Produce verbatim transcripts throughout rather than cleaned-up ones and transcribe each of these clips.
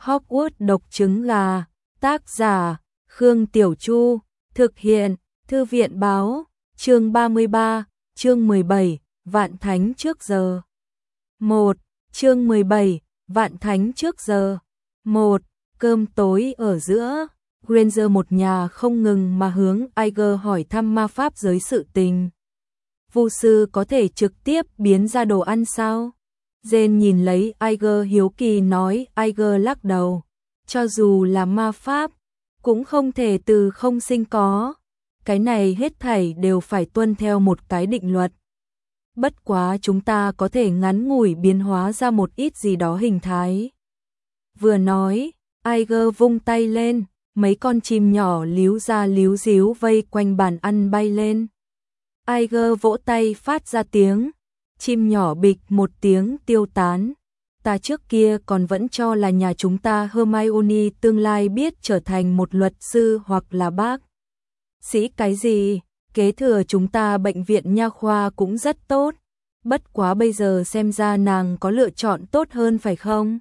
Hogwarts độc trứng gà, tác giả, Khương Tiểu Chu, thực hiện, Thư viện báo, chương ba mươi ba, chương mười bảy, Vạn Thánh trước giờ. một. Chương mười bảy, Vạn Thánh trước giờ. một. Cơm tối ở giữa, Granger một nhà không ngừng mà hướng Iger hỏi thăm ma pháp giới sự tình. Vu sư có thể trực tiếp biến ra đồ ăn sao? Jane nhìn lấy Iger hiếu kỳ nói. Iger lắc đầu, cho dù là ma pháp, cũng không thể từ không sinh có. Cái này hết thảy đều phải tuân theo một cái định luật. Bất quá chúng ta có thể ngắn ngủi biến hóa ra một ít gì đó hình thái. Vừa nói, Iger vung tay lên, mấy con chim nhỏ líu ra líu díu vây quanh bàn ăn bay lên. Iger vỗ tay phát ra tiếng, chim nhỏ bịch một tiếng tiêu tán. Ta trước kia còn vẫn cho là nhà chúng ta Hermione tương lai biết trở thành một luật sư hoặc là bác sĩ cái gì, kế thừa chúng ta bệnh viện nha khoa cũng rất tốt. Bất quá bây giờ xem ra nàng có lựa chọn tốt hơn phải không?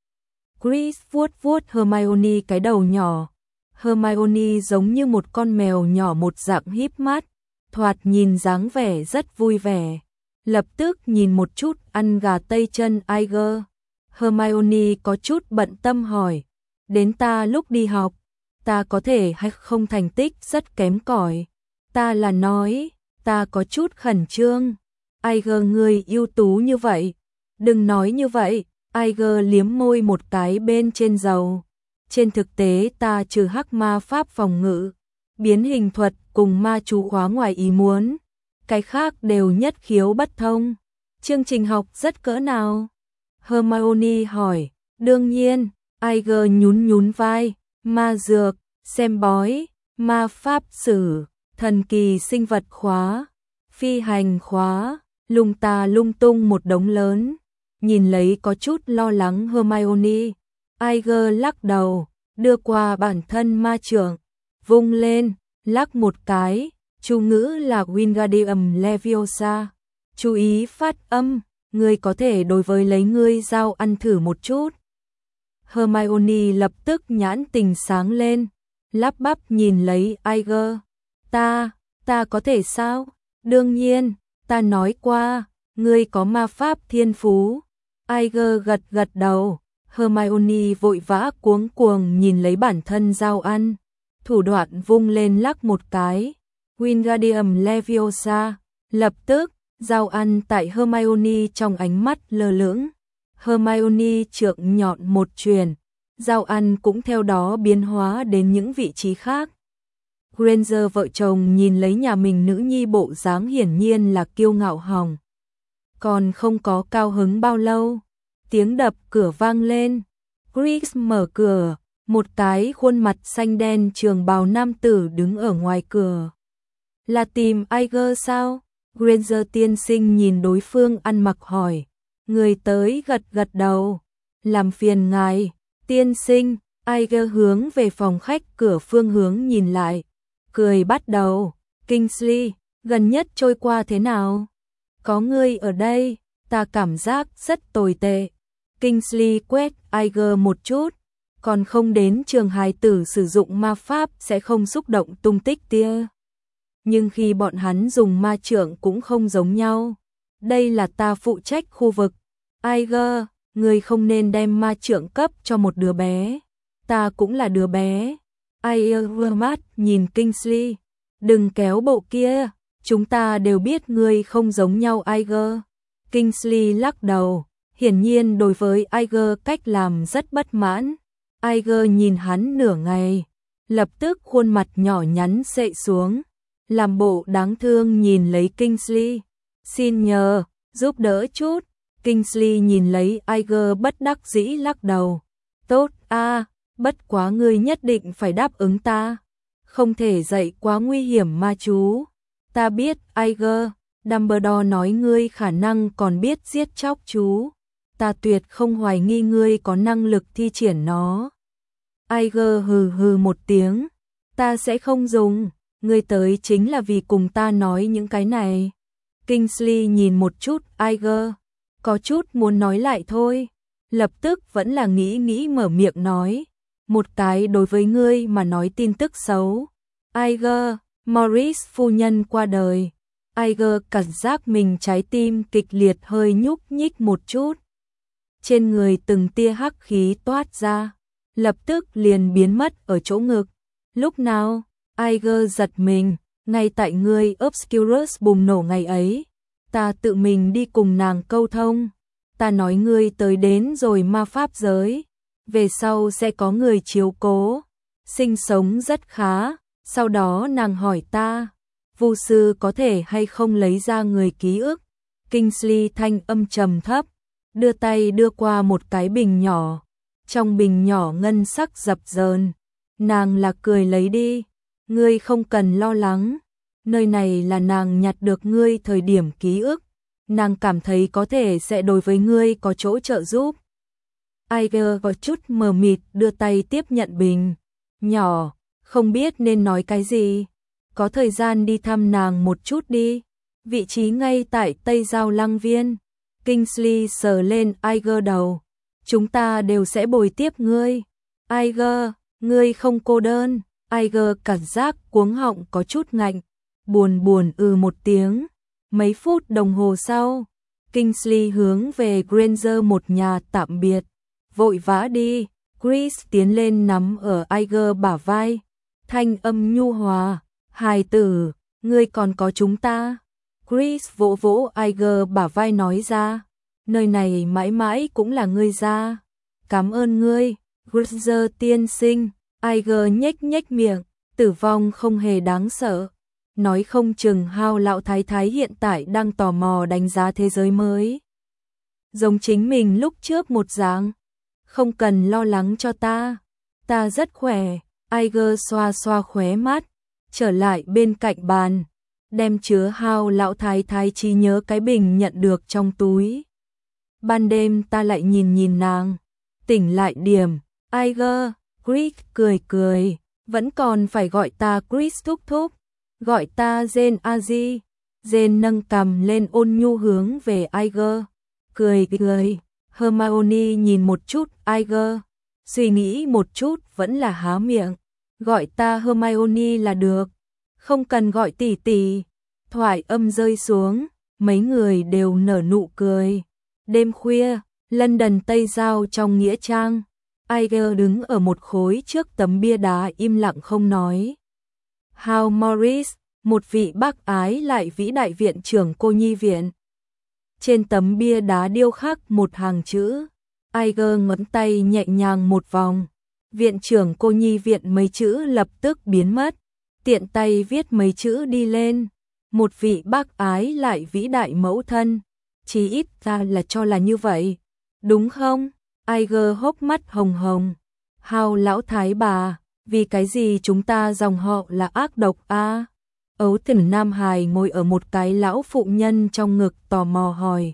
Chris vuốt vuốt Hermione cái đầu nhỏ. Hermione giống như một con mèo nhỏ một dạng híp mắt, thoạt nhìn dáng vẻ rất vui vẻ. Lập tức nhìn một chút ăn gà tây chân Iger. Hermione có chút bận tâm hỏi, đến ta lúc đi học, ta có thể hay không thành tích rất kém cỏi? Ta là nói, ta có chút khẩn trương. Iger người ưu tú như vậy, đừng nói như vậy. Iger liếm môi một cái bên trên dầu. Trên thực tế ta trừ hắc ma pháp phòng ngự, biến hình thuật cùng ma chú khóa ngoài ý muốn, cái khác đều nhất khiếu bất thông. Chương trình học rất cỡ nào? Hermione hỏi. Đương nhiên, Iger nhún nhún vai, ma dược, xem bói, ma pháp sử, thần kỳ sinh vật khóa, phi hành khóa, lung ta lung tung một đống lớn. Nhìn lấy có chút lo lắng Hermione, Iger lắc đầu, đưa qua bản thân ma trượng, vung lên, lắc một cái, chú ngữ là Wingardium Leviosa. Chú ý phát âm, ngươi có thể đối với lấy ngươi dao ăn thử một chút. Hermione lập tức nhãn tình sáng lên, lắp bắp nhìn lấy Iger. Ta, ta có thể sao? Đương nhiên, ta nói qua, ngươi có ma pháp thiên phú. Iger gật gật đầu. Hermione vội vã cuống cuồng nhìn lấy bản thân dao ăn, thủ đoạn vung lên lắc một cái, Wingardium Leviosa, lập tức, dao ăn tại Hermione trong ánh mắt lơ lửng. Hermione trượng nhọn một truyền, dao ăn cũng theo đó biến hóa đến những vị trí khác. Granger vợ chồng nhìn lấy nhà mình nữ nhi bộ dáng hiển nhiên là kiêu ngạo hỏng. Còn không có cao hứng bao lâu, tiếng đập cửa vang lên. Chris mở cửa, một cái khuôn mặt xanh đen trường bào nam tử đứng ở ngoài cửa. Là tìm Iger sao? Granger tiên sinh nhìn đối phương ăn mặc hỏi. Người tới gật gật đầu. Làm phiền ngài, tiên sinh. Iger hướng về phòng khách cửa phương hướng nhìn lại, cười bắt đầu. Kingsley, gần nhất trôi qua thế nào? Có ngươi ở đây, ta cảm giác rất tồi tệ. Kingsley quét Iger một chút, còn không đến trường hài tử sử dụng ma pháp sẽ không xúc động tung tích tia. Nhưng khi bọn hắn dùng ma trượng cũng không giống nhau. Đây là ta phụ trách khu vực. Iger, người không nên đem ma trượng cấp cho một đứa bé. Ta cũng là đứa bé. Iger mắt nhìn Kingsley. Đừng kéo bộ kia, chúng ta đều biết ngươi không giống nhau Iger. Kingsley lắc đầu, hiển nhiên đối với Iger cách làm rất bất mãn. Iger nhìn hắn nửa ngày, lập tức khuôn mặt nhỏ nhắn xệ xuống, làm bộ đáng thương nhìn lấy Kingsley. Xin nhờ, giúp đỡ chút. Kingsley nhìn lấy Iger bất đắc dĩ lắc đầu. Tốt a, bất quá ngươi nhất định phải đáp ứng ta. Không thể dạy quá nguy hiểm ma chú. Ta biết, Iger, Dumbledore nói ngươi khả năng còn biết giết chóc chú. Ta tuyệt không hoài nghi ngươi có năng lực thi triển nó. Iger hừ hừ một tiếng. Ta sẽ không dùng, ngươi tới chính là vì cùng ta nói những cái này. Kingsley nhìn một chút Iger, có chút muốn nói lại thôi. lập tức vẫn là nghĩ nghĩ mở miệng nói, một cái đối với ngươi mà nói tin tức xấu. Iger, Morris phu nhân qua đời. Iger cảm giác mình trái tim kịch liệt hơi nhúc nhích một chút. Trên người từng tia hắc khí toát ra, lập tức liền biến mất ở chỗ ngực. Lúc nào? Iger giật mình, ngay tại ngươi Obscurus bùng nổ ngày ấy, ta tự mình đi cùng nàng câu thông. Ta nói ngươi tới đến rồi ma pháp giới, về sau sẽ có người chiếu cố, sinh sống rất khá. Sau đó nàng hỏi ta, vu sư có thể hay không lấy ra người ký ức. Kingsley thanh âm trầm thấp, đưa tay đưa qua một cái bình nhỏ, trong bình nhỏ ngân sắc dập dờn. Nàng là cười lấy đi, ngươi không cần lo lắng, nơi này là nàng nhặt được ngươi thời điểm ký ức, nàng cảm thấy có thể sẽ đối với ngươi có chỗ trợ giúp. Iger có chút mờ mịt đưa tay tiếp nhận bình nhỏ, không biết nên nói cái gì. Có thời gian đi thăm nàng một chút đi, vị trí ngay tại Tây Giao Lăng Viên. Kingsley sờ lên Iger đầu, chúng ta đều sẽ bồi tiếp ngươi. Iger, ngươi không cô đơn. Iger cảm giác cuống họng có chút ngạnh, buồn buồn ư một tiếng. Mấy phút đồng hồ sau, Kingsley hướng về Granger một nhà tạm biệt, vội vã đi. Chris tiến lên nắm ở Iger bả vai, thanh âm nhu hòa, hài tử, ngươi còn có chúng ta. Chris vỗ vỗ Iger bả vai nói ra, nơi này mãi mãi cũng là ngươi ra. Cảm ơn ngươi, Granger tiên sinh. Iger nhếch nhếch miệng, tử vong không hề đáng sợ. Nói không chừng Hao lão thái thái hiện tại đang tò mò đánh giá thế giới mới. Giống chính mình lúc trước một dạng. Không cần lo lắng cho ta, ta rất khỏe. Iger xoa xoa khóe mắt, trở lại bên cạnh bàn, đem chứa Hao lão thái thái trí nhớ cái bình nhận được trong túi. Ban đêm ta lại nhìn nhìn nàng, tỉnh lại điểm. Iger, Chris cười cười, vẫn còn phải gọi ta Chris thúc thúc, gọi ta Jane Aji. Jane nâng cằm lên ôn nhu hướng về Iger, cười cười. Hermione nhìn một chút Iger, suy nghĩ một chút vẫn là há miệng, gọi ta Hermione là được, không cần gọi tỷ tỷ. Thoại âm rơi xuống, mấy người đều nở nụ cười. Đêm khuya, London Tây Giao trong nghĩa trang, Iger đứng ở một khối trước tấm bia đá im lặng không nói. Hal Morris, một vị bác ái lại vĩ đại viện trưởng cô nhi viện. Trên tấm bia đá điêu khắc một hàng chữ, Iger ngón tay nhẹ nhàng một vòng, viện trưởng cô nhi viện mấy chữ lập tức biến mất, tiện tay viết mấy chữ đi lên, một vị bác ái lại vĩ đại mẫu thân, chí ít ra là cho là như vậy, đúng không? Iger hốc mắt hồng hồng, Hao lão thái bà, vì cái gì chúng ta dòng họ là ác độc a? À? Ấu Thỉnh Nam Hải ngồi ở một cái lão phụ nhân trong ngực tò mò hỏi.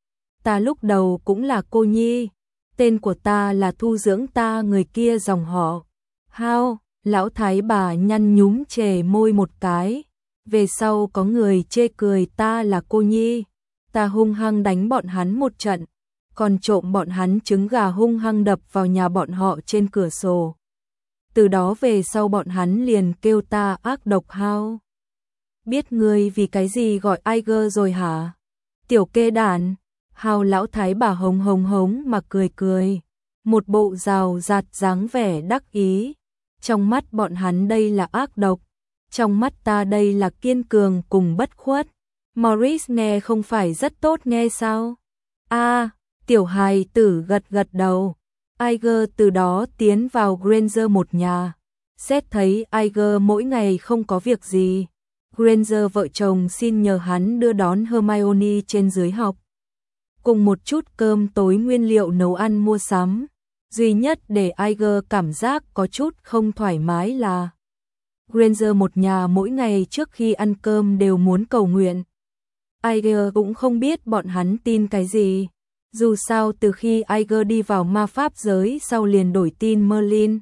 Ta lúc đầu cũng là cô nhi, tên của ta là thu dưỡng ta người kia dòng họ. Hao, lão thái bà nhăn nhúm chề môi một cái. Về sau có người chê cười ta là cô nhi, ta hung hăng đánh bọn hắn một trận, còn trộm bọn hắn trứng gà hung hăng đập vào nhà bọn họ trên cửa sổ. Từ đó về sau bọn hắn liền kêu ta ác độc Hao. Biết ngươi vì cái gì gọi Iger rồi hả? Tiểu kê đàn. Hao lão thái bà hống hống hống mà cười cười, một bộ rào rạt dáng vẻ đắc ý. Trong mắt bọn hắn đây là ác độc, trong mắt ta đây là kiên cường cùng bất khuất. Morris nghe không phải rất tốt nghe sao? A, à, tiểu hài tử gật gật đầu. Iger từ đó tiến vào Granger một nhà. Xét thấy Iger mỗi ngày không có việc gì, Granger vợ chồng xin nhờ hắn đưa đón Hermione trên dưới học, cùng một chút cơm tối nguyên liệu nấu ăn mua sắm. Duy nhất để Iger cảm giác có chút không thoải mái là Granger một nhà mỗi ngày trước khi ăn cơm đều muốn cầu nguyện. Iger cũng không biết bọn hắn tin cái gì. Dù sao từ khi Iger đi vào ma pháp giới sau liền đổi tin Merlin.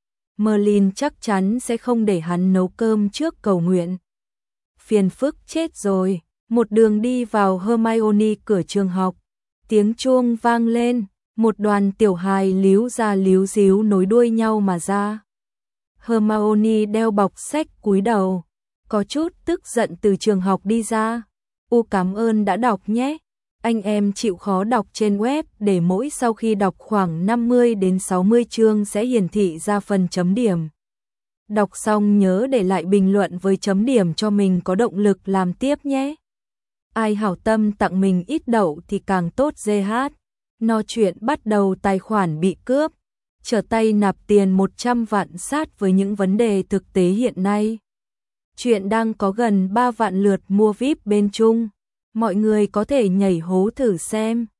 Merlin chắc chắn sẽ không để hắn nấu cơm trước cầu nguyện. Phiền phức chết rồi. Một đường đi vào Hermione cửa trường học, tiếng chuông vang lên, Một đoàn tiểu hài líu ra líu díu nối đuôi nhau mà ra. Hermione đeo bọc sách cúi đầu, có chút tức giận từ trường học đi ra. U cảm ơn đã đọc nhé. Anh em chịu khó đọc trên web để mỗi sau khi đọc khoảng năm mươi đến sáu mươi chương sẽ hiển thị ra phần chấm điểm. Đọc xong nhớ để lại bình luận với chấm điểm cho mình có động lực làm tiếp nhé. Ai hảo tâm tặng mình ít đậu thì càng tốt giê hát. No chuyện bắt đầu tài khoản bị cướp, trở tay nạp tiền một trăm vạn sát với những vấn đề thực tế hiện nay. Chuyện đang có gần ba vạn lượt mua víp bên Trung. Mọi người có thể nhảy hố thử xem.